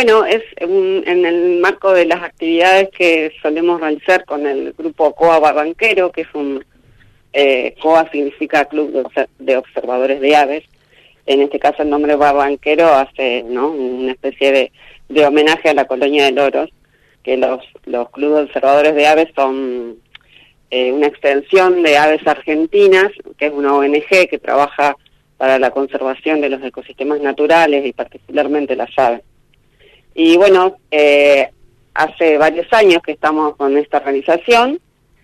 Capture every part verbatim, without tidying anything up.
bueno, es un, en el marco de las actividades que solemos realizar con el grupo C O A Barranquero, que es un, eh, C O A significa Club de, Obser- de Observadores de Aves. En este caso el nombre Barranquero hace, ¿no?, una especie de, de homenaje a la colonia de loros, que los, los clubes de observadores de aves son eh, una extensión de Aves Argentinas, que es una O N G que trabaja para la conservación de los ecosistemas naturales y particularmente las aves. Y bueno, eh, hace varios años que estamos con esta organización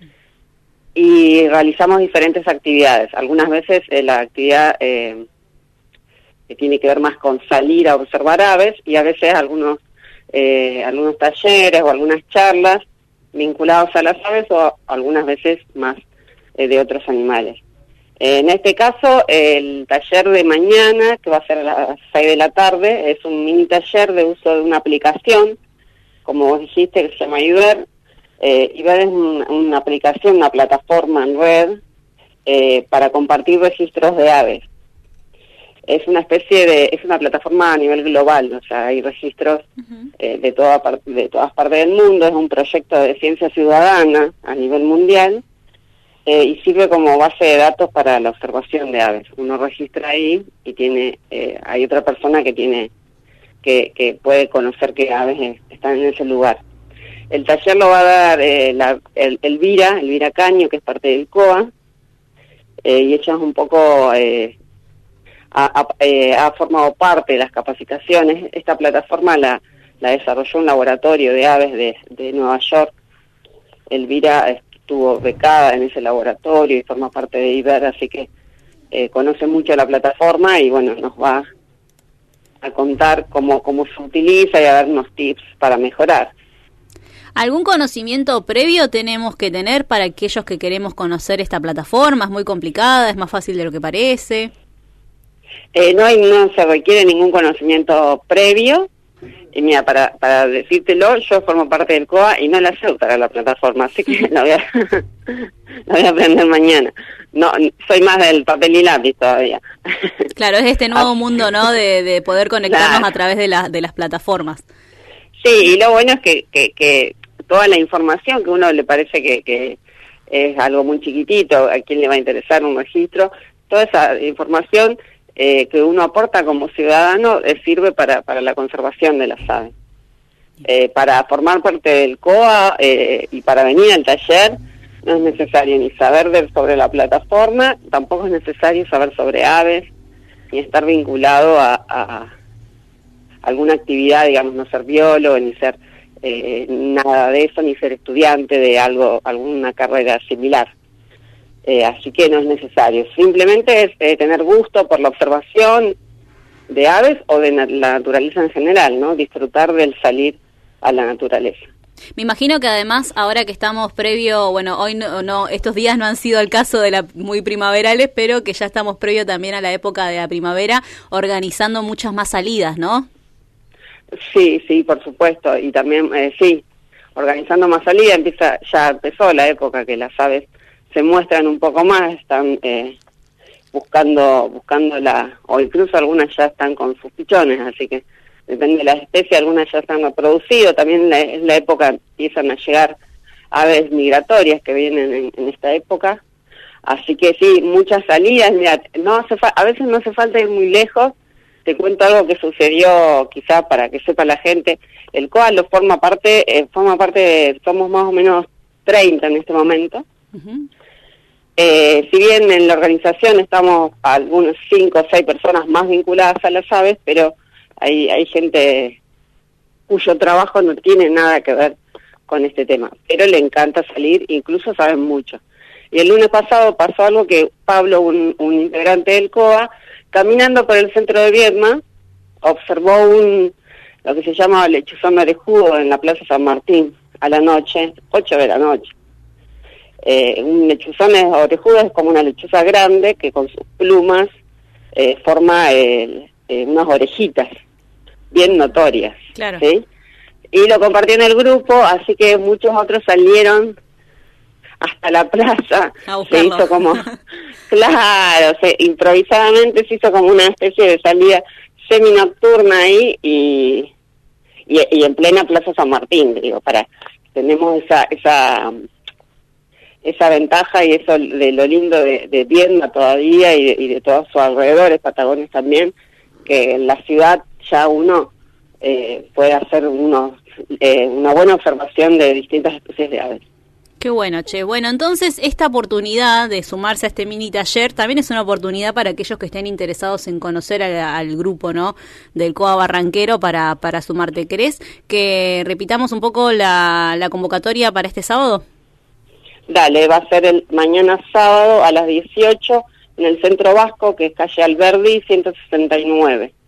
y realizamos diferentes actividades. Algunas veces eh, la actividad eh, que tiene que ver más con salir a observar aves, y a veces algunos eh, algunos talleres o algunas charlas vinculados a las aves, o algunas veces más eh, de otros animales. Eh, en este caso, el taller de mañana, que va a ser a las seis de la tarde, es un mini taller de uso de una aplicación, como vos dijiste, que se llama Iber. Eh, Iber es un, una aplicación, una plataforma en red eh, para compartir registros de aves. Es una especie de, es una plataforma a nivel global, o sea, hay registros uh-huh. eh, de toda parte, de todas partes del mundo. Es un proyecto de ciencia ciudadana a nivel mundial eh, y sirve como base de datos para la observación de aves. Uno registra ahí y tiene, eh, hay otra persona que tiene, que, que puede conocer qué aves están en ese lugar. El taller lo va a dar eh, la, el, Elvira, Elvira Caño, que es parte del C O A, eh, y ella es un poco eh, Ha, ha, eh, ha formado parte de las capacitaciones. Esta plataforma la, la desarrolló un laboratorio de aves de, de Nueva York. Elvira estuvo becada en ese laboratorio y forma parte de Iber, así que eh, conoce mucho la plataforma y bueno, nos va a contar cómo, cómo se utiliza y a dar unos tips para mejorar. ¿Algún conocimiento previo tenemos que tener para aquellos que queremos conocer esta plataforma? ¿Es muy complicada? ¿Es más fácil de lo que parece? Eh, no hay, no se requiere ningún conocimiento previo. Y mira, para para decírtelo, yo formo parte del C O A y no la sé usar la plataforma, así que la voy a, la voy a aprender mañana. No, soy más del papel y lápiz todavía. Claro, es este nuevo mundo, ¿no?, de, de poder conectarnos claro. a través de, la, de las plataformas. Sí, y lo bueno es que, que, que toda la información que a uno le parece que, que es algo muy chiquitito, a quién le va a interesar un registro, toda esa información Eh, que uno aporta como ciudadano eh, sirve para, para la conservación de las aves. Eh, para formar parte del C O A eh, y para venir al taller no es necesario ni saber de, sobre la plataforma, tampoco es necesario saber sobre aves, ni estar vinculado a, a alguna actividad, digamos, no ser biólogo, ni ser eh, nada de eso, ni ser estudiante de algo, alguna carrera similar. Eh, así que no es necesario, simplemente es eh, tener gusto por la observación de aves o de na- la naturaleza en general, ¿no? Disfrutar del salir a la naturaleza. Me imagino que además, ahora que estamos previo, bueno, hoy no, no, estos días no han sido el caso de la muy primaverales, pero que ya estamos previo también a la época de la primavera, organizando muchas más salidas, ¿no? Sí, sí, por supuesto, y también, eh, sí, organizando más salidas, empieza, ya empezó la época que las aves se muestran un poco más, están eh, buscando buscando la, o incluso algunas ya están con sus pichones, así que depende de la especie, algunas ya están reproducidas, también la, es la época, empiezan a llegar aves migratorias que vienen en, en esta época, así que sí, muchas salidas, mira, no hace fa- a veces no hace falta ir muy lejos. Te cuento algo que sucedió, quizá para que sepa la gente. El C O A lo forma parte, eh, forma parte de, somos más o menos treinta en este momento. Uh-huh. Eh, si bien en la organización estamos algunos cinco o seis personas más vinculadas a las aves, pero hay, hay gente cuyo trabajo no tiene nada que ver con este tema, pero le encanta salir, incluso saben mucho. Y el lunes pasado pasó algo que Pablo, un, un integrante del C O A, caminando por el centro de Viedma, observó un lo que se llama lechuzón orejudo en la Plaza San Martín a la noche, ocho de la noche. Eh, un lechuzón orejudo es como una lechuza grande que con sus plumas eh, forma eh, eh, unas orejitas bien notorias. Claro. ¿Sí? Y lo compartió en el grupo, así que muchos otros salieron hasta la plaza. Se hizo como, claro, se, improvisadamente se hizo como una especie de salida semi-nocturna ahí y, y, y en plena Plaza San Martín, digo, para tenemos esa esa esa ventaja y eso de lo lindo de, de Viedma todavía y de, y de todos sus alrededores, Patagones también, que en la ciudad ya uno eh, puede hacer unos, eh, una buena observación de distintas especies de aves. Qué bueno, Che. Bueno, entonces esta oportunidad de sumarse a este mini taller también es una oportunidad para aquellos que estén interesados en conocer al, al grupo, ¿no?, del C O A Barranquero para, para sumarte. ¿Querés que repitamos un poco la, la convocatoria para este sábado? Dale, va a ser el mañana sábado a las dieciocho en el Centro Vasco, que es calle Alberdi ciento sesenta y nueve.